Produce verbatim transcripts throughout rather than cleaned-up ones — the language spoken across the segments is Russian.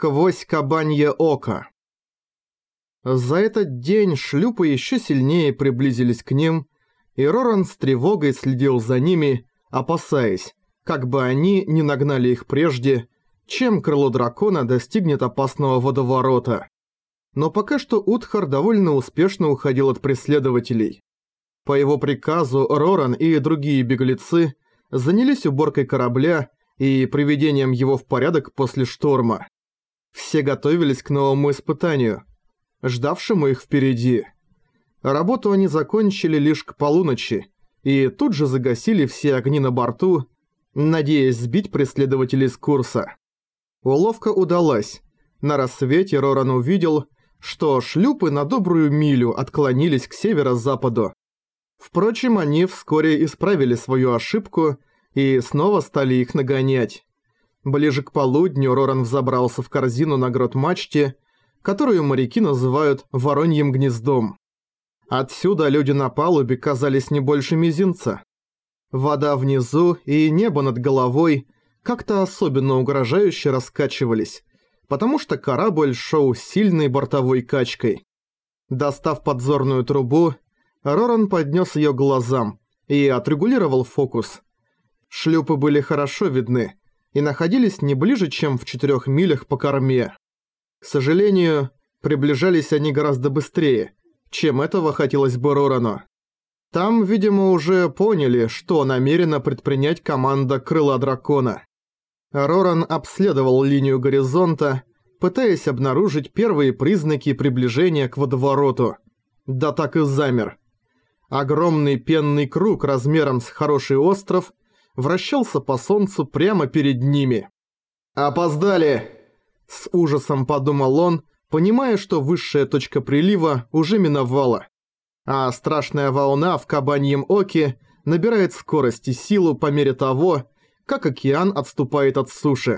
Сквозь кабанье око. За этот день шлюпы еще сильнее приблизились к ним, и Роран с тревогой следил за ними, опасаясь, как бы они не нагнали их прежде, чем крыло дракона достигнет опасного водоворота. Но пока что Утхар довольно успешно уходил от преследователей. По его приказу Роран и другие беглецы занялись уборкой корабля и приведением его в порядок после шторма. Все готовились к новому испытанию, ждавшему их впереди. Работу они закончили лишь к полуночи и тут же загасили все огни на борту, надеясь сбить преследователей с курса. Уловка удалась. На рассвете Роран увидел, что шлюпы на добрую милю отклонились к северо-западу. Впрочем, они вскоре исправили свою ошибку и снова стали их нагонять. Ближе к полудню Роран взобрался в корзину на грот-мачте, которую моряки называют «вороньим гнездом». Отсюда люди на палубе казались не больше мизинца. Вода внизу и небо над головой как-то особенно угрожающе раскачивались, потому что корабль шел сильной бортовой качкой. Достав подзорную трубу, Роран поднес ее к глазам и отрегулировал фокус. Шлюпы были хорошо видны и находились не ближе, чем в четырёх милях по корме. К сожалению, приближались они гораздо быстрее, чем этого хотелось бы Рорану. Там, видимо, уже поняли, что намерена предпринять команда Крыла Дракона. Роран обследовал линию горизонта, пытаясь обнаружить первые признаки приближения к водовороту. Да так и замер. Огромный пенный круг размером с хороший остров вращался по солнцу прямо перед ними. «Опоздали!» – с ужасом подумал он, понимая, что высшая точка прилива уже миновала, а страшная волна в кабаньем оке набирает скорость и силу по мере того, как океан отступает от суши.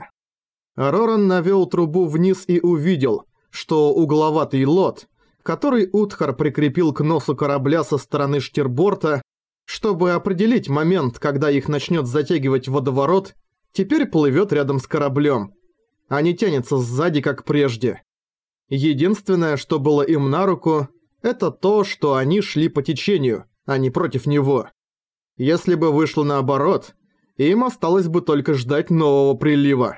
Роран навел трубу вниз и увидел, что угловатый лот, который Утхар прикрепил к носу корабля со стороны штирборта, чтобы определить момент, когда их начнет затягивать в водоворот, теперь плывет рядом с кораблем, а не тянется сзади, как прежде. Единственное, что было им на руку, это то, что они шли по течению, а не против него. Если бы вышло наоборот, им осталось бы только ждать нового прилива.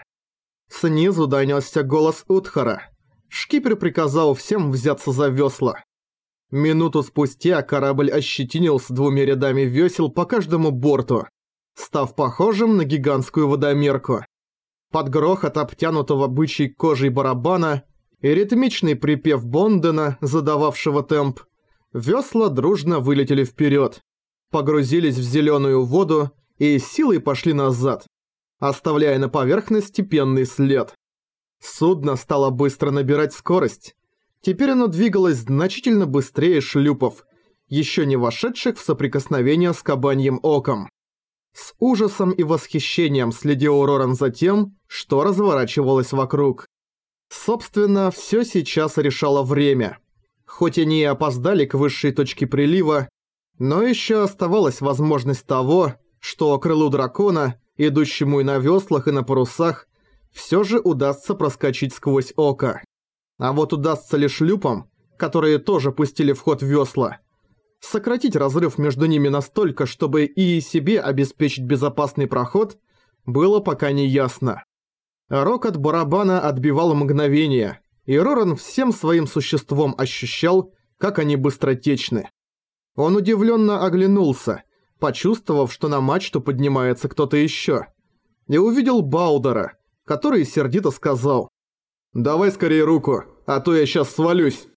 Снизу донесся голос Утхара. Шкипер приказал всем взяться за весла. Минуту спустя корабль ощетинился двумя рядами весел по каждому борту, став похожим на гигантскую водомерку. Под грохот обтянутого бычьей кожей барабана и ритмичный припев Бондена, задававшего темп, весла дружно вылетели вперед, погрузились в зеленую воду и силой пошли назад, оставляя на поверхности пенный след. Судно стало быстро набирать скорость. Теперь оно двигалось значительно быстрее шлюпов, еще не вошедших в соприкосновение с кабаньим оком. С ужасом и восхищением следил Роран за тем, что разворачивалось вокруг. Собственно, все сейчас решало время. Хоть они и опоздали к высшей точке прилива, но еще оставалась возможность того, что крылу дракона, идущему и на веслах, и на парусах, все же удастся проскочить сквозь око. А вот удастся ли шлюпам, которые тоже пустили в ход весла, сократить разрыв между ними настолько, чтобы и себе обеспечить безопасный проход, было пока не ясно. Рокот барабана отбивал мгновение, и Роран всем своим существом ощущал, как они быстротечны. Он удивленно оглянулся, почувствовав, что на мачту поднимается кто-то еще, и увидел Баудера, который сердито сказал: «Давай скорее руку, а то я сейчас свалюсь».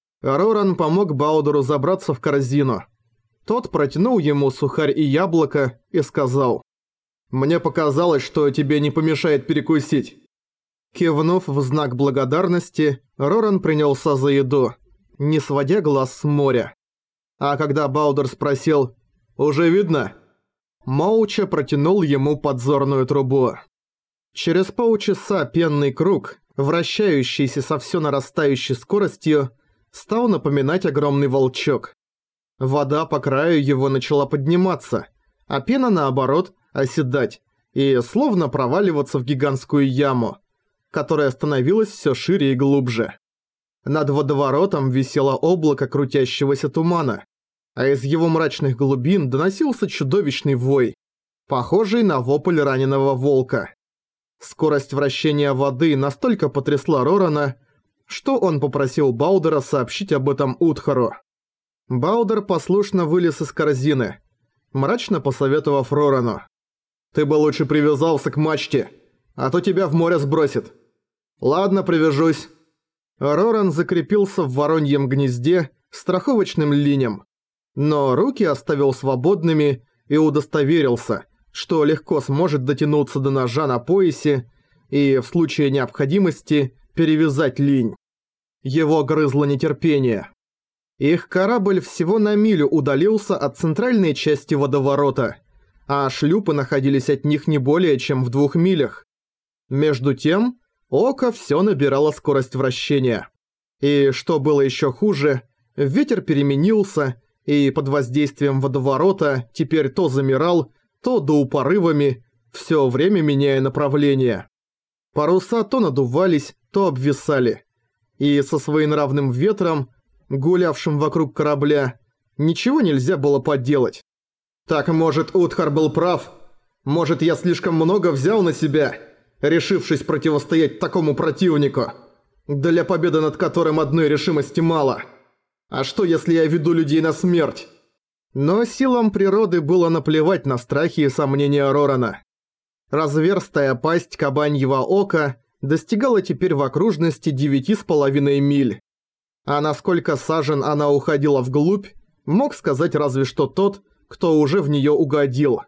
Роран помог Баудеру забраться в корзину. Тот протянул ему сухарь и яблоко и сказал: «Мне показалось, что тебе не помешает перекусить». Кивнув в знак благодарности, Роран принялся за еду, не сводя глаз с моря. А когда Баудер спросил: «Уже видно?», молча протянул ему подзорную трубу. Через полчаса пенный круг, вращающийся со все нарастающей скоростью, стал напоминать огромный волчок. Вода по краю его начала подниматься, а пена, наоборот, оседать и словно проваливаться в гигантскую яму. которое становилось все шире и глубже. Над водоворотом висело облако крутящегося тумана, а из его мрачных глубин доносился чудовищный вой, похожий на вопль раненого волка. Скорость вращения воды настолько потрясла Рорана, что он попросил Баудера сообщить об этом Утхару. Баудер послушно вылез из корзины, мрачно посоветовав Рорану: «Ты бы лучше привязался к мачте, а то тебя в море сбросит». «Ладно, привяжусь». Роран закрепился в вороньем гнезде страховочным линем, но руки оставил свободными и удостоверился, что легко сможет дотянуться до ножа на поясе и, в случае необходимости, перевязать линь. Его грызло нетерпение. Их корабль всего на милю удалился от центральной части водоворота, а шлюпы находились от них не более чем в двух милях. Между тем, Око все набирало скорость вращения. И, что было еще хуже, ветер переменился, и под воздействием водоворота теперь то замирал, то доупорывами, все время меняя направление. Паруса то надувались, то обвисали. И со своенравным ветром, гулявшим вокруг корабля, ничего нельзя было поделать. Так, может, Утхар был прав? Может, я слишком много взял на себя, решившись противостоять такому противнику, для победы над которым одной решимости мало? А что, если я веду людей на смерть? Но силам природы было наплевать на страхи и сомнения Рорана. Разверстая пасть кабаньего ока достигала теперь в окружности девяти с половиной миль. А насколько сажен она уходила вглубь, мог сказать разве что тот, кто уже в нее угодил.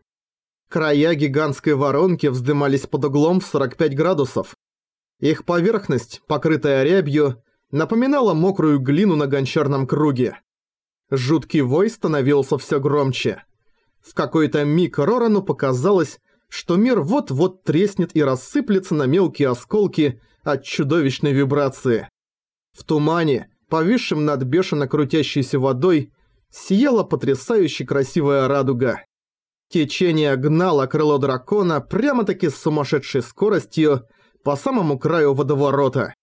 Края гигантской воронки вздымались под углом в сорок пять градусов. Их поверхность, покрытая рябью, напоминала мокрую глину на гончарном круге. Жуткий вой становился все громче. В какой-то миг Рорану показалось, что мир вот-вот треснет и рассыплется на мелкие осколки от чудовищной вибрации. В тумане, повисшем над бешено крутящейся водой, сияла потрясающе красивая радуга. Течение гнало крыло дракона прямо-таки с сумасшедшей скоростью по самому краю водоворота.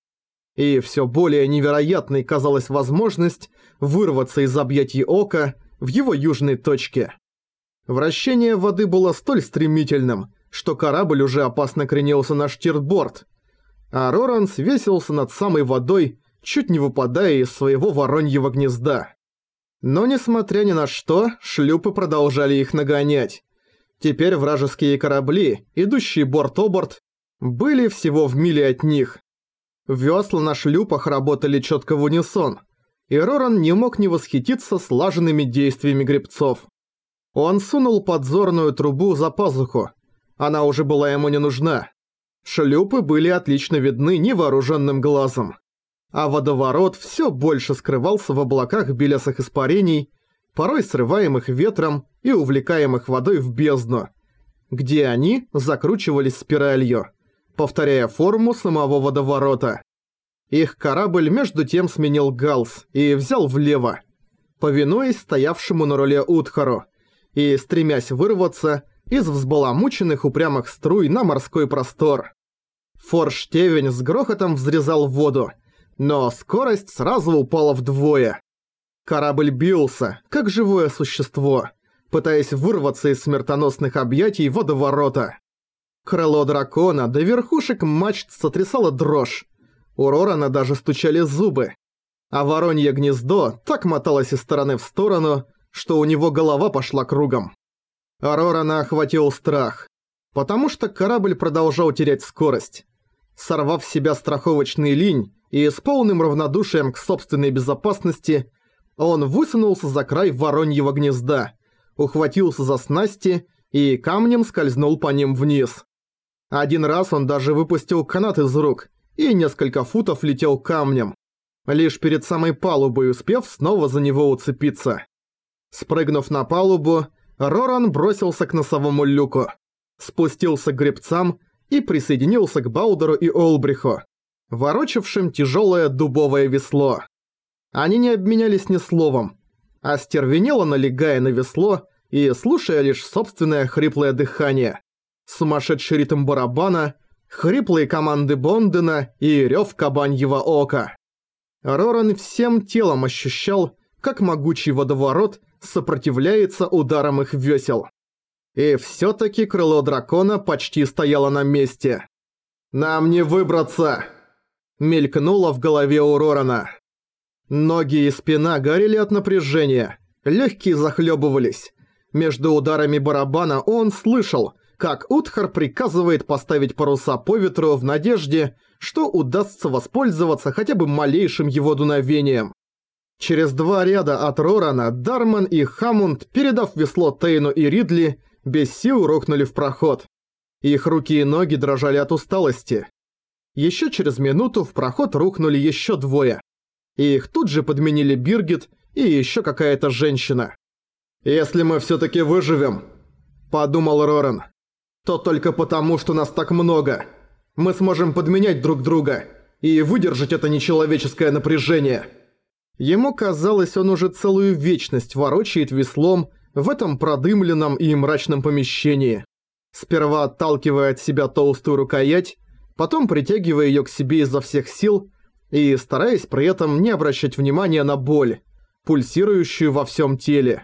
И все более невероятной казалась возможность вырваться из объятий ока в его южной точке. Вращение воды было столь стремительным, что корабль уже опасно кренился на штирборд, а Роран свесился над самой водой, чуть не выпадая из своего вороньего гнезда. Но несмотря ни на что, шлюпы продолжали их нагонять. Теперь вражеские корабли, идущие борт-о-борт, были всего в миле от них. Весла на шлюпах работали четко в унисон, и Роран не мог не восхититься слаженными действиями гребцов. Он сунул подзорную трубу за пазуху. Она уже была ему не нужна. Шлюпы были отлично видны невооруженным глазом. А водоворот все больше скрывался в облаках белесых испарений, порой срываемых ветром и увлекаемых водой в бездну, где они закручивались спиралью, повторяя форму самого водоворота. Их корабль между тем сменил галс и взял влево, повинуясь стоявшему на руле Утхару, и стремясь вырваться из взбаламученных упрямых струй на морской простор. Форштевень с грохотом взрезал воду, но скорость сразу упала вдвое. Корабль бился, как живое существо, пытаясь вырваться из смертоносных объятий водоворота. Крыло дракона до верхушек мачт сотрясало дрожь. У Рорана даже стучали зубы. А воронье гнездо так моталось из стороны в сторону, что у него голова пошла кругом. А Рорана охватил страх, потому что корабль продолжал терять скорость. Сорвав с себя страховочный линь и с полным равнодушием к собственной безопасности, он высунулся за край вороньего гнезда, ухватился за снасти и камнем скользнул по ним вниз. Один раз он даже выпустил канат из рук и несколько футов летел камнем, лишь перед самой палубой успев снова за него уцепиться. Спрыгнув на палубу, Роран бросился к носовому люку, спустился к гребцам и присоединился к Баудеру и Олбриху, ворочавшим тяжелое дубовое весло. Они не обменялись ни словом, а стервенело налегая на весло и слушая лишь собственное хриплое дыхание, сумасшедший ритм барабана хриплые команды Бондена и рёв кабаньего ока. Роран всем телом ощущал, как могучий водоворот сопротивляется ударам их весел. И всё-таки крыло дракона почти стояло на месте. «Нам не выбраться!» мелькнуло в голове у Рорана. Ноги и спина горели от напряжения, легкие захлебывались. Между ударами барабана он слышал, как Утхар приказывает поставить паруса по ветру в надежде, что удастся воспользоваться хотя бы малейшим его дуновением. Через два ряда от Рорана Дарман и Хаммунд, передав весло Тейну и Ридли, без сил рухнули в проход. Их руки и ноги дрожали от усталости. Еще через минуту в проход рухнули еще двое. И их тут же подменили Биргит и еще какая-то женщина. «Если мы все-таки выживем», – подумал Роран, – «то только потому, что нас так много. Мы сможем подменять друг друга и выдержать это нечеловеческое напряжение». Ему казалось, он уже целую вечность ворочает веслом в этом продымленном и мрачном помещении. Сперва отталкивая от себя толстую рукоять, потом притягивая её к себе изо всех сил и стараясь при этом не обращать внимания на боль, пульсирующую во всем теле.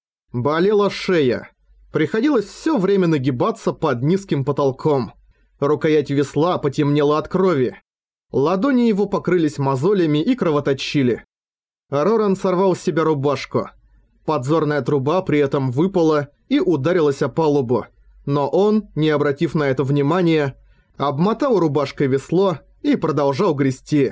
Болела шея. Приходилось всё время нагибаться под низким потолком. Рукоять весла потемнела от крови. Ладони его покрылись мозолями и кровоточили. Роран сорвал с себя рубашку. Подзорная труба при этом выпала и ударилась о палубу. Но он, не обратив на это внимания, обмотал рубашкой весло и продолжал грести.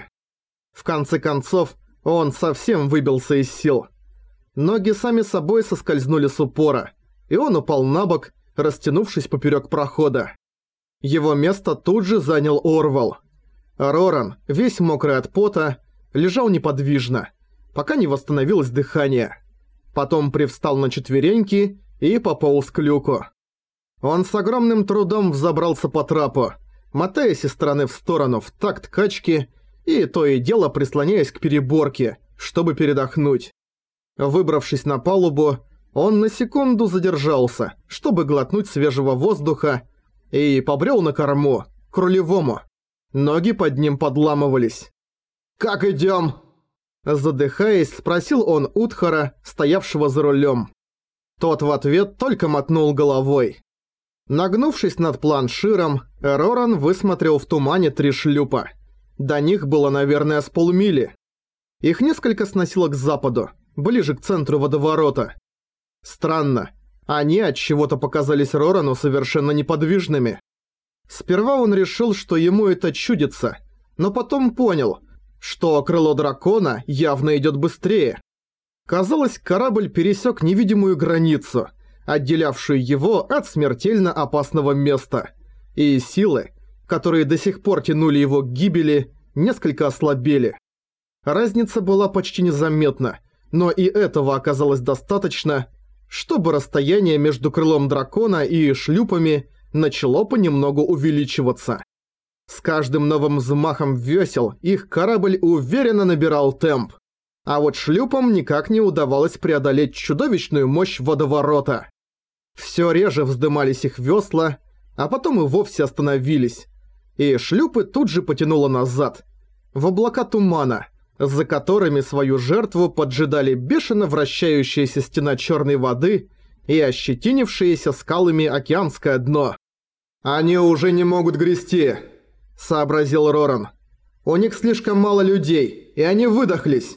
В конце концов, он совсем выбился из сил. Ноги сами собой соскользнули с упора, и он упал на бок, растянувшись поперек прохода. Его место тут же занял Орвал. Роран, весь мокрый от пота, лежал неподвижно, пока не восстановилось дыхание. Потом привстал на четвереньки и пополз к люку. Он с огромным трудом взобрался по трапу, мотаясь из стороны в сторону в такт качки и то и дело прислоняясь к переборке, чтобы передохнуть. Выбравшись на палубу, он на секунду задержался, чтобы глотнуть свежего воздуха, и побрел на корму, к рулевому. Ноги под ним подламывались. «Как идём?» Задыхаясь, спросил он Утхара, стоявшего за рулем. Тот в ответ только мотнул головой. Нагнувшись над планширом, Роран высмотрел в тумане три шлюпа. До них было, наверное, с полмили. Их несколько сносило к западу, ближе к центру водоворота. Странно, они от чего-то показались Рорану совершенно неподвижными. Сперва он решил, что ему это чудится, но потом понял, что крыло дракона явно идет быстрее. Казалось, корабль пересек невидимую границу, отделявшую его от смертельно опасного места, и силы, которые до сих пор тянули его к гибели, несколько ослабели. Разница была почти незаметна, но и этого оказалось достаточно, чтобы расстояние между крылом дракона и шлюпами начало понемногу увеличиваться. С каждым новым взмахом весел их корабль уверенно набирал темп, а вот шлюпам никак не удавалось преодолеть чудовищную мощь водоворота. Все реже вздымались их весла, а потом и вовсе остановились, и шлюпы тут же потянуло назад, в облака тумана, за которыми свою жертву поджидали бешено вращающаяся стена черной воды и ощетинившееся скалами океанское дно. «Они уже не могут грести», — сообразил Роран. «У них слишком мало людей, и они выдохлись».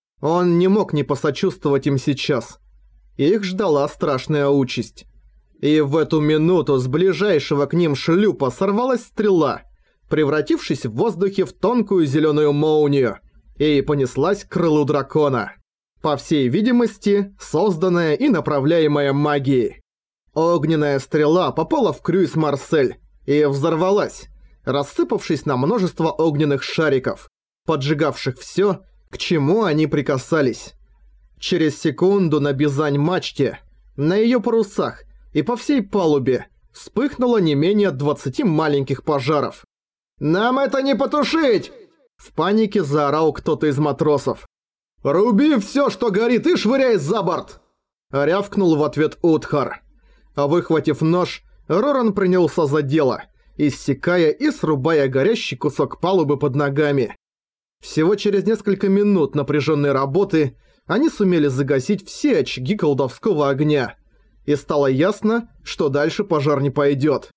Он не мог не посочувствовать им сейчас. Их ждала страшная участь. И в эту минуту с ближайшего к ним шлюпа сорвалась стрела, превратившись в воздухе в тонкую зеленую молнию, и понеслась к крылу дракона. По всей видимости, созданная и направляемая магией. Огненная стрела попала в крюйс Марсель и взорвалась, рассыпавшись на множество огненных шариков, поджигавших все, к чему они прикасались. Через секунду на бизань-мачте, на ее парусах и по всей палубе вспыхнуло не менее двадцати маленьких пожаров. «Нам это не потушить!» В панике заорал кто-то из матросов. «Руби все, что горит, и швыряй за борт!» Рявкнул в ответ Утхар. Выхватив нож, Роран принялся за дело иссякая и срубая горящий кусок палубы под ногами. Всего через несколько минут напряженной работы они сумели загасить все очаги колдовского огня, и стало ясно, что дальше пожар не пойдет.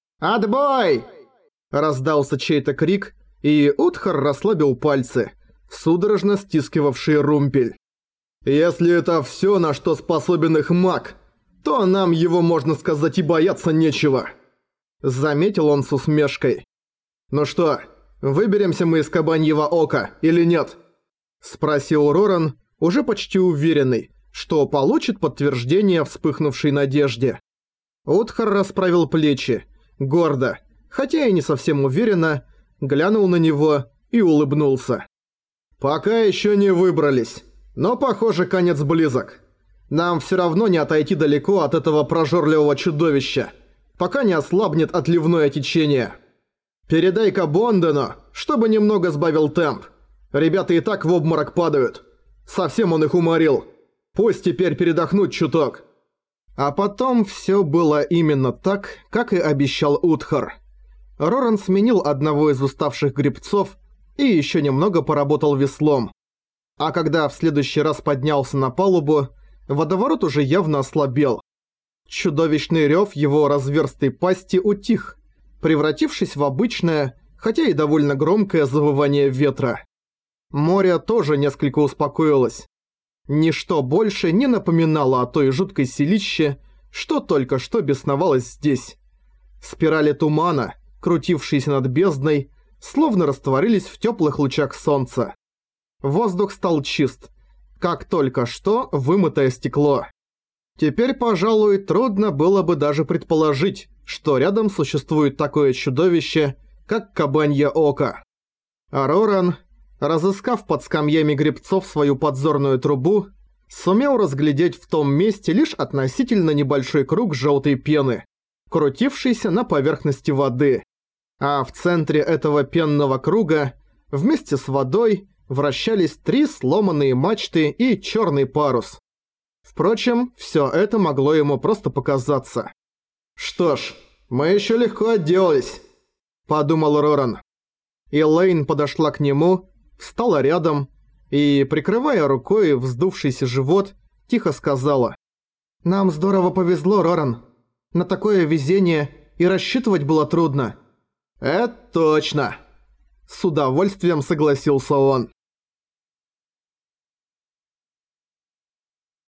«Отбой!» – раздался чей-то крик, и Утхар расслабил пальцы, судорожно стискивавшие румпель. «Если это всё, на что способен их маг, то нам его, можно сказать, и бояться нечего», – заметил он с усмешкой. «Ну что, выберемся мы из Кабаньего Ока или нет?» – спросил Роран, уже почти уверенный, что получит подтверждение вспыхнувшей надежде. Утхар расправил плечи, гордо, хотя и не совсем уверенно, глянул на него и улыбнулся. «Пока еще не выбрались, но, похоже, конец близок. Нам все равно не отойти далеко от этого прожорливого чудовища, пока не ослабнет отливное течение. Передай-ка Бондену, чтобы немного сбавил темп. Ребята и так в обморок падают. Совсем он их уморил. Пусть теперь передохнут чуток». А потом все было именно так, как и обещал Утхар. Роран сменил одного из уставших гребцов и еще немного поработал веслом. А когда в следующий раз поднялся на палубу, водоворот уже явно ослабел. Чудовищный рев его разверстой пасти утих, превратившись в обычное, хотя и довольно громкое завывание ветра. Море тоже несколько успокоилось. Ничто больше не напоминало о той жуткой селище, что только что бесновалось здесь. Спирали тумана, крутившиеся над бездной, словно растворились в теплых лучах солнца. Воздух стал чист, как только что вымытое стекло. Теперь, пожалуй, трудно было бы даже предположить, что рядом существует такое чудовище, как Кабанье Око. А Роран, разыскав под скамьями гребцов свою подзорную трубу, сумел разглядеть в том месте лишь относительно небольшой круг желтой пены, крутившийся на поверхности воды. А в центре этого пенного круга, вместе с водой, вращались три сломанные мачты и черный парус. Впрочем, все это могло ему просто показаться. «Что ж, мы еще легко отделались», – подумал Роран. Элейн подошла к нему, встала рядом и, прикрывая рукой вздувшийся живот, тихо сказала: «Нам здорово повезло, Роран. На такое везение и рассчитывать было трудно». «Это точно!» С удовольствием согласился он.